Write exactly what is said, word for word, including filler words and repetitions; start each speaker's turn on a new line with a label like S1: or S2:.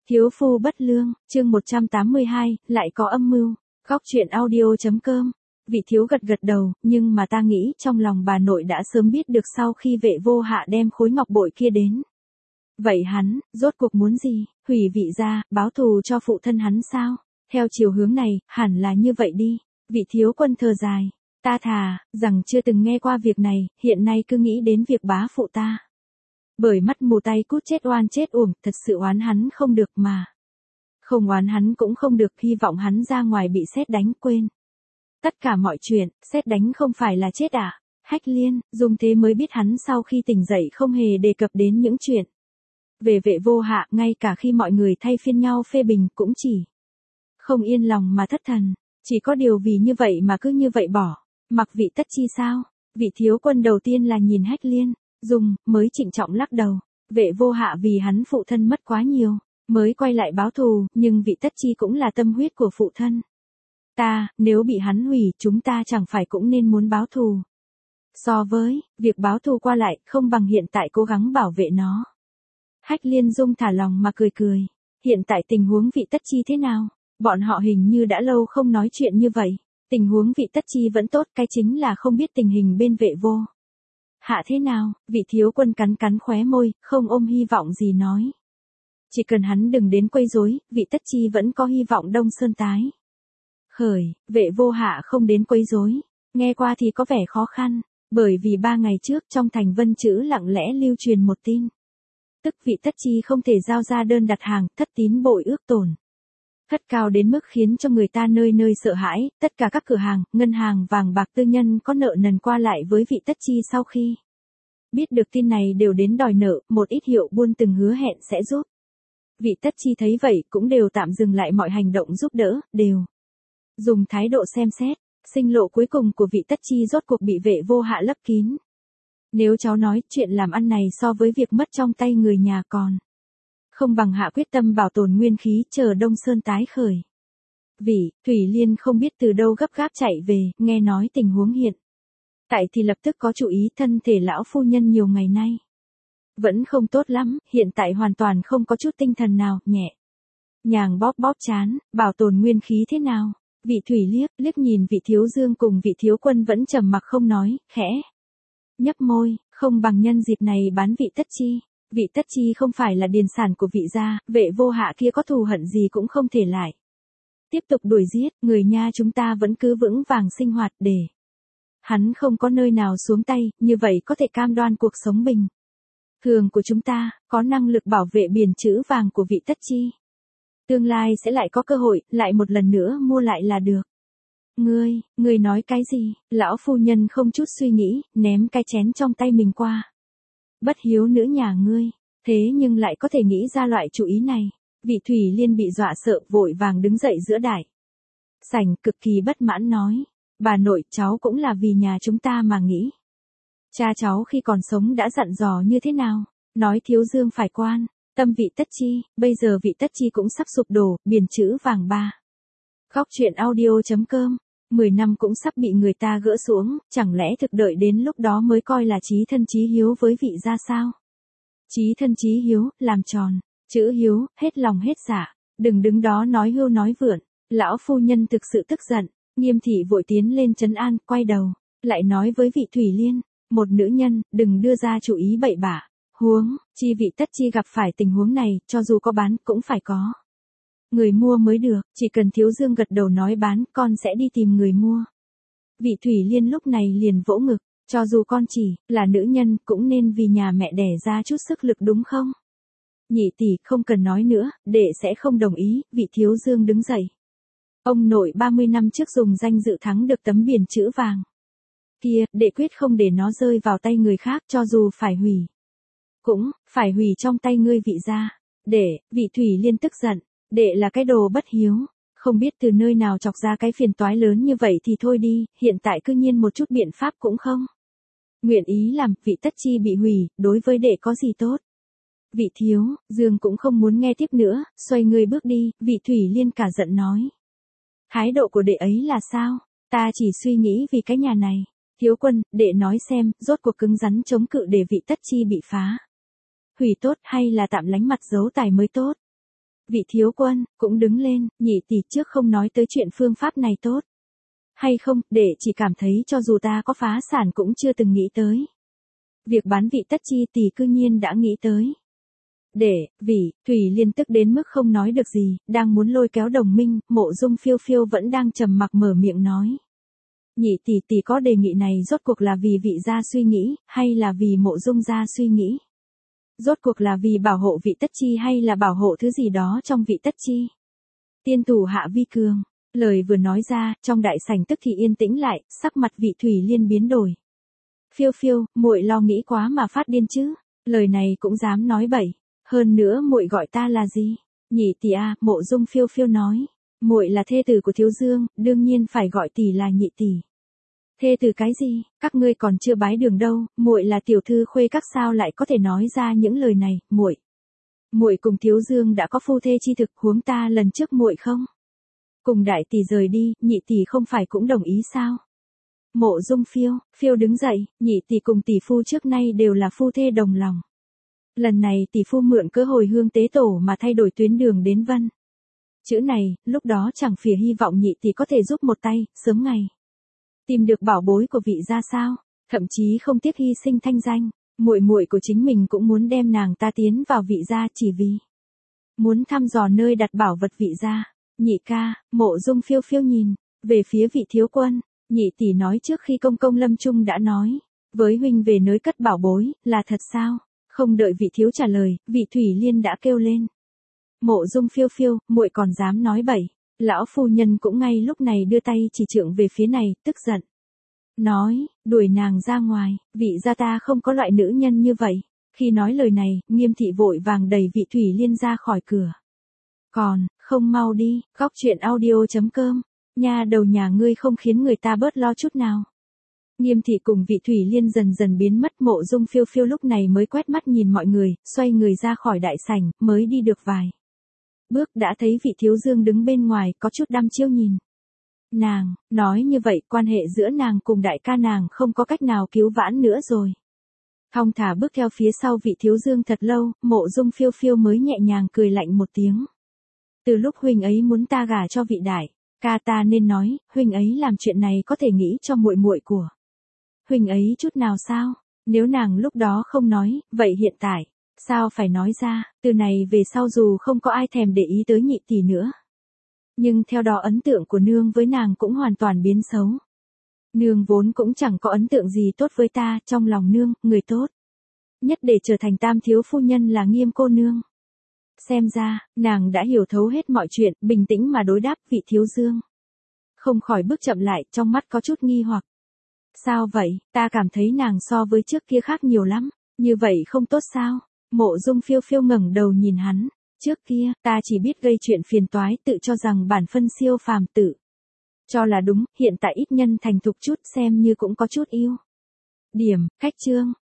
S1: Thiếu phu bất lương, chương một trăm tám mươi hai, lại có âm mưu. Góc truyện audio.com. Vị thiếu gật gật đầu, nhưng mà ta nghĩ trong lòng bà nội đã sớm biết được sau khi vệ vô hạ đem khối ngọc bội kia đến. Vậy hắn, rốt cuộc muốn gì, hủy vị gia, báo thù cho phụ thân hắn sao? Theo chiều hướng này, hẳn là như vậy đi. Vị thiếu quân thở dài. Ta thà, rằng chưa từng nghe qua việc này, hiện nay cứ nghĩ đến việc bá phụ ta. Bởi mắt mù tay cút chết oan chết uổng, thật sự oán hắn không được mà. Không oán hắn cũng không được, hy vọng hắn ra ngoài bị sét đánh quên. Tất cả mọi chuyện, sét đánh không phải là chết à? Hách Liên, Dung thế mới biết hắn sau khi tỉnh dậy không hề đề cập đến những chuyện về vệ vô hạ, ngay cả khi mọi người thay phiên nhau phê bình cũng chỉ không yên lòng mà thất thần. Chỉ có điều vì như vậy mà cứ như vậy bỏ, mặc vị tất chi sao? Vị thiếu quân đầu tiên là nhìn Hách Liên, Dung, mới trịnh trọng lắc đầu. Vệ vô hạ vì hắn phụ thân mất quá nhiều, mới quay lại báo thù, nhưng vị tất chi cũng là tâm huyết của phụ thân. Ta, nếu bị hắn hủy, chúng ta chẳng phải cũng nên muốn báo thù. So với, việc báo thù qua lại, không bằng hiện tại cố gắng bảo vệ nó. Hách Liên Dung thả lòng mà cười cười. Hiện tại tình huống vị tất chi thế nào? Bọn họ hình như đã lâu không nói chuyện như vậy. Tình huống vị tất chi vẫn tốt, cái chính là không biết tình hình bên vệ vô hạ thế nào. Vị thiếu quân cắn cắn khóe môi, không ôm hy vọng gì nói. Chỉ cần hắn đừng đến quấy rối, vị tất chi vẫn có hy vọng Đông Sơn tái khởi. Vệ vô hạ không đến quấy rối, nghe qua thì có vẻ khó khăn, bởi vì ba ngày trước trong thành Vân Chữ lặng lẽ lưu truyền một tin. Tức vị tất chi không thể giao ra đơn đặt hàng, thất tín bội ước tổn thất cao đến mức khiến cho người ta nơi nơi sợ hãi. Tất cả các cửa hàng, ngân hàng vàng bạc tư nhân có nợ nần qua lại với vị tất chi sau khi biết được tin này đều đến đòi nợ. Một ít hiệu buôn từng hứa hẹn sẽ giúp. Vị tất chi thấy vậy cũng đều tạm dừng lại mọi hành động giúp đỡ, đều dùng thái độ xem xét. Sinh lộ cuối cùng của vị tất chi rốt cuộc bị vệ vô hạ lấp kín. Nếu cháu nói chuyện làm ăn này so với việc mất trong tay người nhà còn không bằng hạ quyết tâm bảo tồn nguyên khí chờ Đông Sơn tái khởi. Vì, Thủy Liên không biết từ đâu gấp gáp chạy về, nghe nói tình huống hiện tại thì lập tức có chú ý. Thân thể lão phu nhân nhiều ngày nay vẫn không tốt lắm, hiện tại hoàn toàn không có chút tinh thần nào. Nhẹ nhàng bóp bóp chán, bảo tồn nguyên khí thế nào? Vị Thủy liếc, liếc nhìn vị thiếu dương cùng vị thiếu quân vẫn trầm mặc không nói, khẽ nhấp môi, không bằng nhân dịp này bán vị tất chi. Vị tất chi không phải là điền sản của vị gia, vệ vô hạ kia có thù hận gì cũng không thể lại tiếp tục đuổi giết. Người nha chúng ta vẫn cứ vững vàng sinh hoạt để hắn không có nơi nào xuống tay, như vậy có thể cam đoan cuộc sống bình thường của chúng ta, có năng lực bảo vệ biển chữ vàng của vị tất chi. Tương lai sẽ lại có cơ hội, lại một lần nữa mua lại là được. Ngươi, ngươi nói cái gì? Lão phu nhân không chút suy nghĩ, ném cái chén trong tay mình qua. Bất hiếu nữ nhà ngươi, thế nhưng lại có thể nghĩ ra loại chủ ý này. Vị Thủy Liên bị dọa sợ, vội vàng đứng dậy giữa đại sảnh, cực kỳ bất mãn nói. Bà nội, cháu cũng là vì nhà chúng ta mà nghĩ. Cha cháu khi còn sống đã dặn dò như thế nào? Nói thiếu dương phải quan tâm vị tất chi, bây giờ vị tất chi cũng sắp sụp đổ, biển chữ vàng ba. Góc truyện audio.com. Mười năm cũng sắp bị người ta gỡ xuống, chẳng lẽ thực đợi đến lúc đó mới coi là chí thân chí hiếu với vị gia sao? Chí thân chí hiếu, làm tròn chữ hiếu, hết lòng hết dạ, đừng đứng đó nói hưu nói vượn. Lão phu nhân thực sự tức giận, Nghiêm thị vội tiến lên trấn an, quay đầu lại nói với vị Thủy Liên, một nữ nhân, đừng đưa ra chủ ý bậy bạ. Huống chi vị tất chi gặp phải tình huống này, cho dù có bán cũng phải có người mua mới được. Chỉ cần thiếu dương gật đầu nói bán, con sẽ đi tìm người mua. Vị Thủy Liên lúc này liền vỗ ngực, cho dù con chỉ là nữ nhân cũng nên vì nhà mẹ đẻ ra chút sức lực đúng không? Nhị tỷ, không cần nói nữa, đệ sẽ không đồng ý. Vị thiếu dương đứng dậy. Ông nội ba mươi năm trước dùng danh dự thắng được tấm biển chữ vàng kia, đệ quyết không để nó rơi vào tay người khác, cho dù phải hủy cũng phải hủy trong tay ngươi vị gia. Đệ, vị Thủy Liên tức giận. Đệ là cái đồ bất hiếu, không biết từ nơi nào chọc ra cái phiền toái lớn như vậy thì thôi đi, hiện tại cư nhiên một chút biện pháp cũng không nguyện ý làm. Vị tất chi bị hủy, đối với đệ có gì tốt? Vị thiếu dương cũng không muốn nghe tiếp nữa, xoay người bước đi. Vị Thủy Liên cả giận nói. Thái độ của đệ ấy là sao? Ta chỉ suy nghĩ vì cái nhà này. Thiếu quân, đệ nói xem, rốt cuộc cứng rắn chống cự để vị tất chi bị phá hủy tốt hay là tạm lánh mặt giấu tài mới tốt? Vị thiếu quân, cũng đứng lên, nhị tỷ trước không nói tới chuyện phương pháp này tốt. Hay không, để chỉ cảm thấy cho dù ta có phá sản cũng chưa từng nghĩ tới. Việc bán vị tất chi tỷ cư nhiên đã nghĩ tới. Để, vì, Thủy Liên tức đến mức không nói được gì, đang muốn lôi kéo đồng minh, Mộ Dung Phiêu Phiêu vẫn đang trầm mặc mở miệng nói. Nhị tỷ tỷ có đề nghị này rốt cuộc là vì vị gia suy nghĩ, hay là vì Mộ Dung gia suy nghĩ? Rốt cuộc là vì bảo hộ vị tất chi hay là bảo hộ thứ gì đó trong vị tất chi? Tiên thủ hạ vi cường, lời vừa nói ra, trong đại sảnh tức thì yên tĩnh lại, sắc mặt vị Thủy Liên biến đổi. Phiêu Phiêu, muội lo nghĩ quá mà phát điên chứ, lời này cũng dám nói bậy, hơn nữa muội gọi ta là gì? Nhị tỷ a, Mộ Dung Phiêu Phiêu nói, muội là thê tử của Thiếu Dương, đương nhiên phải gọi tỷ là nhị tỷ. Thê tử cái gì, các ngươi còn chưa bái đường đâu, muội là tiểu thư khuê các sao lại có thể nói ra những lời này, muội. Muội cùng Thiếu Dương đã có phu thê chi thực, huống ta lần trước muội không? Cùng đại tỷ rời đi, nhị tỷ không phải cũng đồng ý sao? Mộ Dung Phiêu, Phiêu đứng dậy, nhị tỷ cùng tỷ phu trước nay đều là phu thê đồng lòng. Lần này tỷ phu mượn cớ hồi hương tế tổ mà thay đổi tuyến đường đến Vân. Chữ này, lúc đó chẳng phìa hy vọng nhị tỷ có thể giúp một tay, sớm ngày. Tìm được bảo bối của vị gia sao, thậm chí không tiếc hy sinh thanh danh, muội muội của chính mình cũng muốn đem nàng ta tiến vào vị gia chỉ vì muốn thăm dò nơi đặt bảo vật vị gia. Nhị ca, Mộ Dung Phiêu Phiêu nhìn về phía vị thiếu quân, nhị tỷ nói trước khi công công lâm chung đã nói với huynh về nơi cất bảo bối, là thật sao? Không đợi vị thiếu trả lời, vị Thủy Liên đã kêu lên. Mộ Dung Phiêu Phiêu, muội còn dám nói bậy. Lão phu nhân cũng ngay lúc này đưa tay chỉ trượng về phía này, tức giận. Nói, đuổi nàng ra ngoài, vị gia ta không có loại nữ nhân như vậy. Khi nói lời này, Nghiêm thị vội vàng đẩy vị Thủy Liên ra khỏi cửa. Còn, không mau đi, góc chuyện audio chấm com, nha đầu nhà ngươi không khiến người ta bớt lo chút nào. Nghiêm thị cùng vị Thủy Liên dần dần biến mất. Mộ Dung Phiêu Phiêu lúc này mới quét mắt nhìn mọi người, xoay người ra khỏi đại sảnh, mới đi được vài bước đã thấy vị Thiếu Dương đứng bên ngoài, có chút đăm chiêu nhìn. Nàng, nói như vậy quan hệ giữa nàng cùng đại ca nàng không có cách nào cứu vãn nữa rồi. Thong thả bước theo phía sau vị Thiếu Dương thật lâu, Mộ Dung Phiêu Phiêu mới nhẹ nhàng cười lạnh một tiếng. Từ lúc huynh ấy muốn ta gả cho vị đại ca ta nên nói, huynh ấy làm chuyện này có thể nghĩ cho muội muội của huynh ấy chút nào sao? Nếu nàng lúc đó không nói, vậy hiện tại sao phải nói ra? Từ này về sau dù không có ai thèm để ý tới nhị tỷ nữa, nhưng theo đó ấn tượng của nương với nàng cũng hoàn toàn biến xấu. Nương vốn cũng chẳng có ấn tượng gì tốt với ta, trong lòng nương, người tốt nhất để trở thành tam thiếu phu nhân là Nghiêm cô nương. Xem ra, nàng đã hiểu thấu hết mọi chuyện, bình tĩnh mà đối đáp vị Thiếu Dương. Không khỏi bước chậm lại, trong mắt có chút nghi hoặc. Sao vậy, ta cảm thấy nàng so với trước kia khác nhiều lắm, như vậy không tốt sao? Mộ Dung Phiêu Phiêu ngẩng đầu nhìn hắn, trước kia, ta chỉ biết gây chuyện phiền toái, tự cho rằng bản phân siêu phàm tự cho là đúng, hiện tại ít nhân thành thục chút xem như cũng có chút yêu điểm, cách chương,